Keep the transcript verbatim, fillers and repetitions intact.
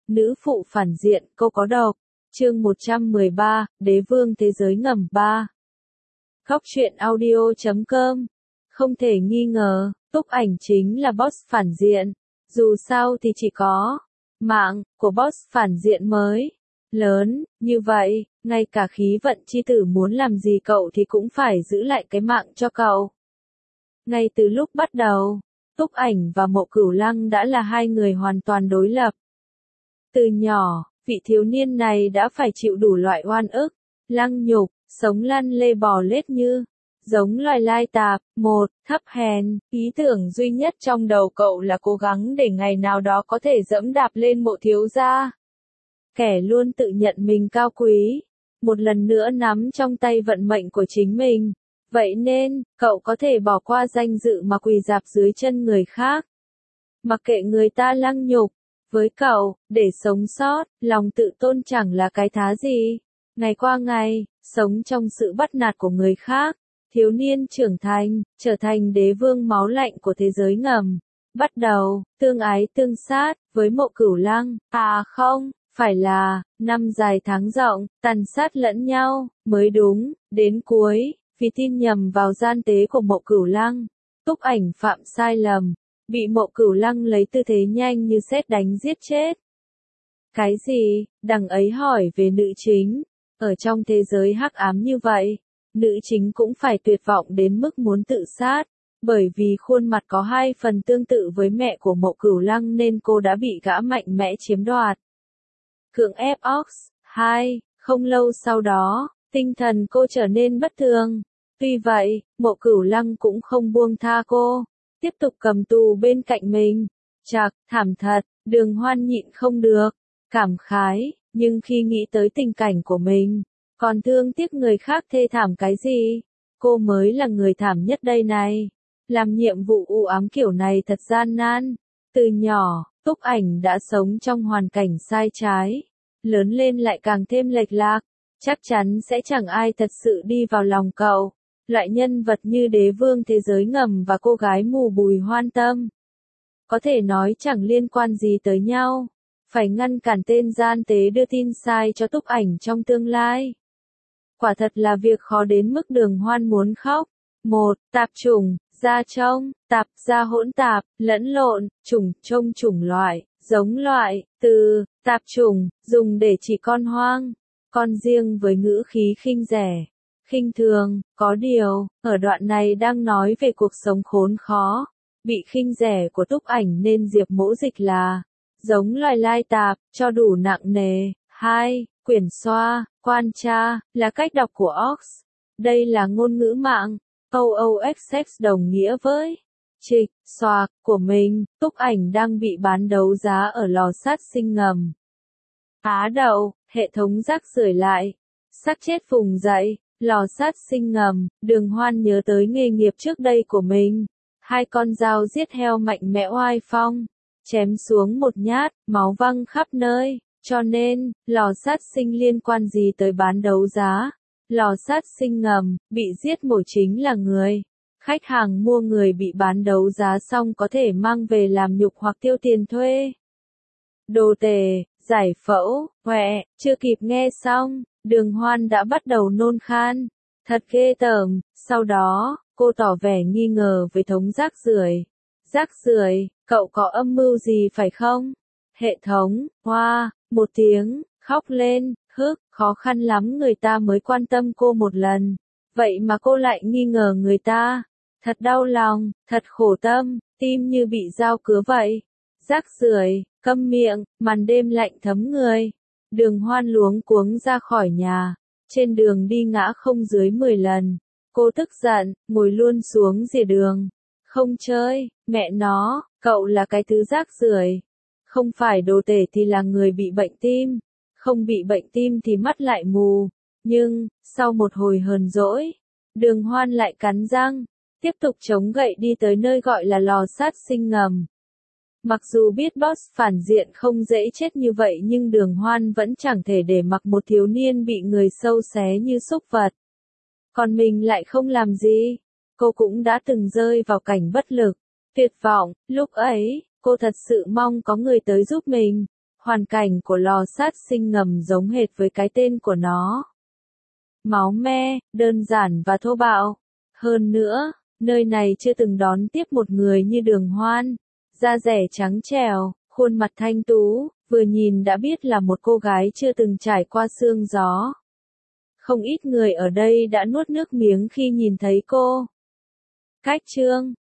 Nữ phụ phản diện, cô có độc. Chương một trăm mười ba, Đế vương thế giới ngầm ba. Góc truyện audio chấm com. Không thể nghi ngờ, Túc Ảnh chính là boss phản diện. Dù sao thì chỉ có mạng của boss phản diện mới lớn, như vậy, ngay cả khí vận chi tử muốn làm gì cậu thì cũng phải giữ lại cái mạng cho cậu. Ngay từ lúc bắt đầu, Túc Ảnh và Mộ Cửu Lăng đã là hai người hoàn toàn đối lập. Từ nhỏ, vị thiếu niên này đã phải chịu đủ loại oan ức, lăng nhục, sống lăn lê bò lết như giống loài lai tạp. Một, thấp hèn, ý tưởng duy nhất trong đầu cậu là cố gắng để ngày nào đó có thể dẫm đạp lên Mộ thiếu gia. Kẻ luôn tự nhận mình cao quý, một lần nữa nắm trong tay vận mệnh của chính mình. Vậy nên, cậu có thể bỏ qua danh dự mà quỳ rạp dưới chân người khác. Mặc kệ người ta lăng nhục, với cậu, để sống sót, lòng tự tôn chẳng là cái thá gì. Ngày qua ngày, sống trong sự bắt nạt của người khác, thiếu niên trưởng thành, trở thành đế vương máu lạnh của thế giới ngầm. Bắt đầu, tương ái tương sát, với Mộ Cửu Lăng, à không, phải là, năm dài tháng rộng, tàn sát lẫn nhau, mới đúng, đến cuối, vì tin nhầm vào gian tế của Mộ Cửu Lăng, Túc Ảnh phạm sai lầm, bị Mộ Cửu Lăng lấy tư thế nhanh như sét đánh giết chết. Cái gì? Đằng ấy hỏi về nữ chính, ở trong thế giới hắc ám như vậy, nữ chính cũng phải tuyệt vọng đến mức muốn tự sát, bởi vì khuôn mặt có hai phần tương tự với mẹ của Mộ Cửu Lăng nên cô đã bị gã mạnh mẽ chiếm đoạt. Cưỡng ép Ox. Hai, không lâu sau đó, tinh thần cô trở nên bất thường. Tuy vậy, Mộ Cửu Lăng cũng không buông tha cô, tiếp tục cầm tù bên cạnh mình. Chạc, thảm thật, Đường Hoan nhịn không được, cảm khái, nhưng khi nghĩ tới tình cảnh của mình, còn thương tiếc người khác thê thảm cái gì, cô mới là người thảm nhất đây này. Làm nhiệm vụ u ám kiểu này thật gian nan. Từ nhỏ, Túc Ảnh đã sống trong hoàn cảnh sai trái, lớn lên lại càng thêm lệch lạc, chắc chắn sẽ chẳng ai thật sự đi vào lòng cậu. Loại nhân vật như đế vương thế giới ngầm và cô gái mù Bùi Hoan Tâm, có thể nói chẳng liên quan gì tới nhau. Phải ngăn cản tên gian tế đưa tin sai cho Túc Ảnh trong tương lai, quả thật là việc khó đến mức Đường Hoan muốn khóc. Một, tạp chủng, da trông, tạp, da hỗn tạp, lẫn lộn, chủng, trông chủng loại, giống loại. Từ, tạp chủng, dùng để chỉ con hoang, con riêng với ngữ khí khinh rẻ, khinh thường. Có điều, ở đoạn này đang nói về cuộc sống khốn khó, bị khinh rẻ của Túc Ảnh nên Diệp Mỗ dịch là giống loài lai tạp, cho đủ nặng nề. Hai, quyển xoa, quan tra, là cách đọc của Ox. Đây là ngôn ngữ mạng, o o ích ích đồng nghĩa với trịch, xoạc, của mình. Túc Ảnh đang bị bán đấu giá ở lò sát sinh ngầm. Á đậu, hệ thống rác rưởi lại. Xác chết vùng dậy, lò sát sinh ngầm. Đường Hoan nhớ tới nghề nghiệp trước đây của mình. Hai con dao giết heo mạnh mẽ oai phong, chém xuống một nhát, máu văng khắp nơi. Cho nên, lò sát sinh liên quan gì tới bán đấu giá? Lò sát sinh ngầm, bị giết mổ chính là người. Khách hàng mua người bị bán đấu giá xong có thể mang về làm nhục hoặc tiêu tiền thuê. Đồ tể, giải phẫu, hoẹ, chưa kịp nghe xong, Đường Hoan đã bắt đầu nôn khan. Thật ghê tởm. Sau đó, cô tỏ vẻ nghi ngờ với thống rác rưởi. Rác rưởi, cậu có âm mưu gì phải không? Hệ thống, hoa, một tiếng, khóc lên, hức, khó khăn lắm người ta mới quan tâm cô một lần. Vậy mà cô lại nghi ngờ người ta. Thật đau lòng, thật khổ tâm, tim như bị dao cứa vậy. Rác rưởi, câm miệng, màn đêm lạnh thấm người. Đường Hoan luống cuống ra khỏi nhà. Trên đường đi ngã không dưới mười lần. Cô tức giận, ngồi luôn xuống rìa đường. Không chơi, mẹ nó, cậu là cái thứ rác rưởi. Không phải đồ tể thì là người bị bệnh tim. Không bị bệnh tim thì mắt lại mù. Nhưng, sau một hồi hờn dỗi, Đường Hoan lại cắn răng, tiếp tục chống gậy đi tới nơi gọi là lò sát sinh ngầm. Mặc dù biết boss phản diện không dễ chết như vậy nhưng Đường Hoan vẫn chẳng thể để mặc một thiếu niên bị người sâu xé như súc vật. Còn mình lại không làm gì. Cô cũng đã từng rơi vào cảnh bất lực, tuyệt vọng. Lúc ấy, cô thật sự mong có người tới giúp mình. Hoàn cảnh của lò sát sinh ngầm giống hệt với cái tên của nó. Máu me, đơn giản và thô bạo. Hơn nữa, nơi này chưa từng đón tiếp một người như Đường Hoan. Da dẻ trắng trẻo, khuôn mặt thanh tú, vừa nhìn đã biết là một cô gái chưa từng trải qua sương gió. Không ít người ở đây đã nuốt nước miếng khi nhìn thấy cô. Cách chương